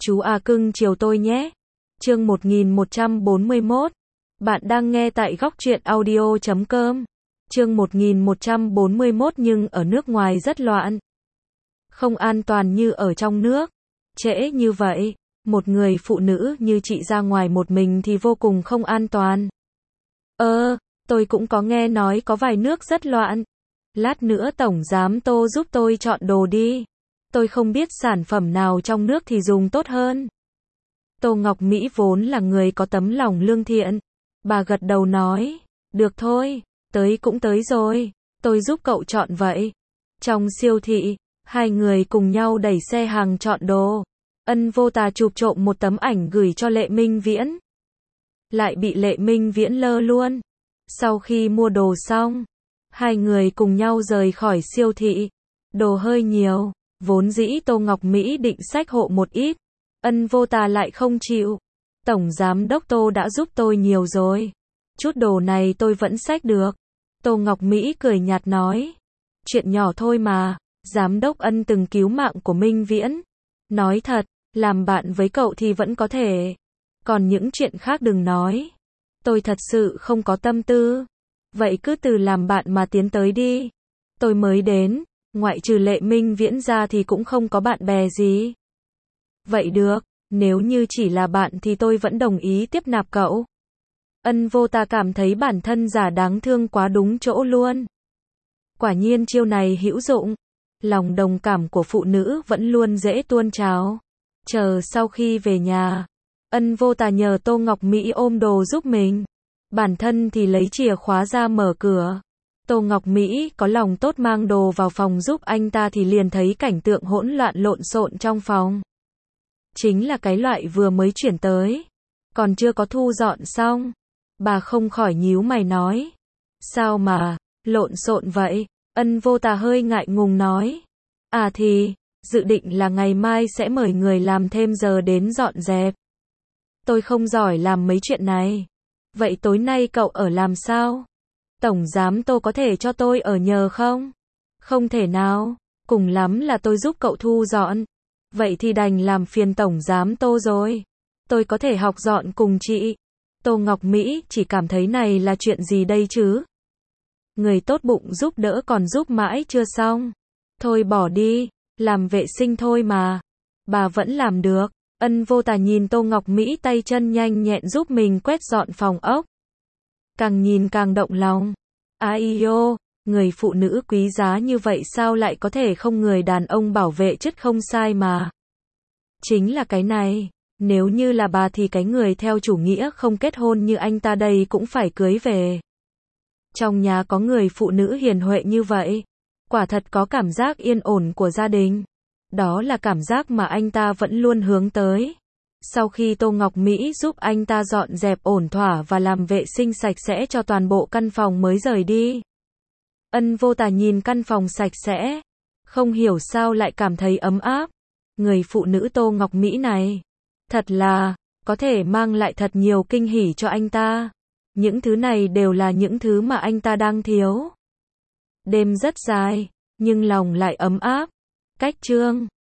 Chú A cưng chiều tôi nhé. Chương 1141. Bạn đang nghe tại góc truyện audio.com. Chương 1141 nhưng ở nước ngoài rất loạn. Không an toàn như ở trong nước. Trễ như vậy, một người phụ nữ như chị ra ngoài một mình thì vô cùng không an toàn. Tôi cũng có nghe nói có vài nước rất loạn. Lát nữa Tổng Giám Tô giúp tôi chọn đồ đi. Tôi không biết sản phẩm nào trong nước thì dùng tốt hơn. Tô Ngọc Mỹ vốn là người có tấm lòng lương thiện. Bà gật đầu nói, được thôi, tới cũng tới rồi, tôi giúp cậu chọn vậy. Trong siêu thị, hai người cùng nhau đẩy xe hàng chọn đồ. Ân Vô Tà chụp trộm một tấm ảnh gửi cho Lệ Minh Viễn. Lại bị Lệ Minh Viễn lơ luôn. Sau khi mua đồ xong, hai người cùng nhau rời khỏi siêu thị. Đồ hơi nhiều, vốn dĩ Tô Ngọc Mỹ định xách hộ một ít. Ân Vô Tà lại không chịu. Tổng Giám Đốc Tô đã giúp tôi nhiều rồi. Chút đồ này tôi vẫn xách được. Tô Ngọc Mỹ cười nhạt nói. Chuyện nhỏ thôi mà, Giám Đốc Ân từng cứu mạng của Minh Viễn. Nói thật, làm bạn với cậu thì vẫn có thể. Còn những chuyện khác đừng nói. Tôi thật sự không có tâm tư. Vậy cứ từ làm bạn mà tiến tới đi. Tôi mới đến, ngoại trừ Lệ Minh Viễn ra thì cũng không có bạn bè gì. Vậy được, nếu như chỉ là bạn thì tôi vẫn đồng ý tiếp nạp cậu. Ân Vô Tà cảm thấy bản thân giả đáng thương quá đúng chỗ luôn. Quả nhiên chiêu này hữu dụng. Lòng đồng cảm của phụ nữ vẫn luôn dễ tuôn trào. Chờ sau khi về nhà, Ân Vô Tà nhờ Tô Ngọc Mỹ ôm đồ giúp mình. Bản thân thì lấy chìa khóa ra mở cửa. Tô Ngọc Mỹ có lòng tốt mang đồ vào phòng giúp anh ta thì liền thấy cảnh tượng hỗn loạn lộn xộn trong phòng. Chính là cái loại vừa mới chuyển tới. Còn chưa có thu dọn xong. Bà không khỏi nhíu mày nói. Sao mà, lộn xộn vậy? Ân Vô Tà hơi ngại ngùng nói. À thì, dự định là ngày mai sẽ mời người làm thêm giờ đến dọn dẹp. Tôi không giỏi làm mấy chuyện này. Vậy tối nay cậu ở làm sao? Tổng Giám Tô có thể cho tôi ở nhờ không? Không thể nào, cùng lắm là tôi giúp cậu thu dọn. Vậy thì đành làm phiền Tổng Giám Tô rồi. Tôi có thể học dọn cùng chị. Tô Ngọc Mỹ chỉ cảm thấy này là chuyện gì đây chứ? Người tốt bụng giúp đỡ còn giúp mãi chưa xong. Thôi bỏ đi, làm vệ sinh thôi mà. Bà vẫn làm được. Ân Vô Tà nhìn Tô Ngọc Mỹ tay chân nhanh nhẹn giúp mình quét dọn phòng ốc. Càng nhìn càng động lòng. Ai ô, người phụ nữ quý giá như vậy sao lại có thể không người đàn ông bảo vệ chất không sai mà. Chính là cái này, nếu như là bà thì cái người theo chủ nghĩa không kết hôn như anh ta đây cũng phải cưới về. Trong nhà có người phụ nữ hiền huệ như vậy, quả thật có cảm giác yên ổn của gia đình. Đó là cảm giác mà anh ta vẫn luôn hướng tới. Sau khi Tô Ngọc Mỹ giúp anh ta dọn dẹp ổn thỏa và làm vệ sinh sạch sẽ cho toàn bộ căn phòng mới rời đi. Ân Vô Tà nhìn căn phòng sạch sẽ, không hiểu sao lại cảm thấy ấm áp. Người phụ nữ Tô Ngọc Mỹ này, thật là, có thể mang lại thật nhiều kinh hỉ cho anh ta. Những thứ này đều là những thứ mà anh ta đang thiếu. Đêm rất dài, nhưng lòng lại ấm áp. Cách chương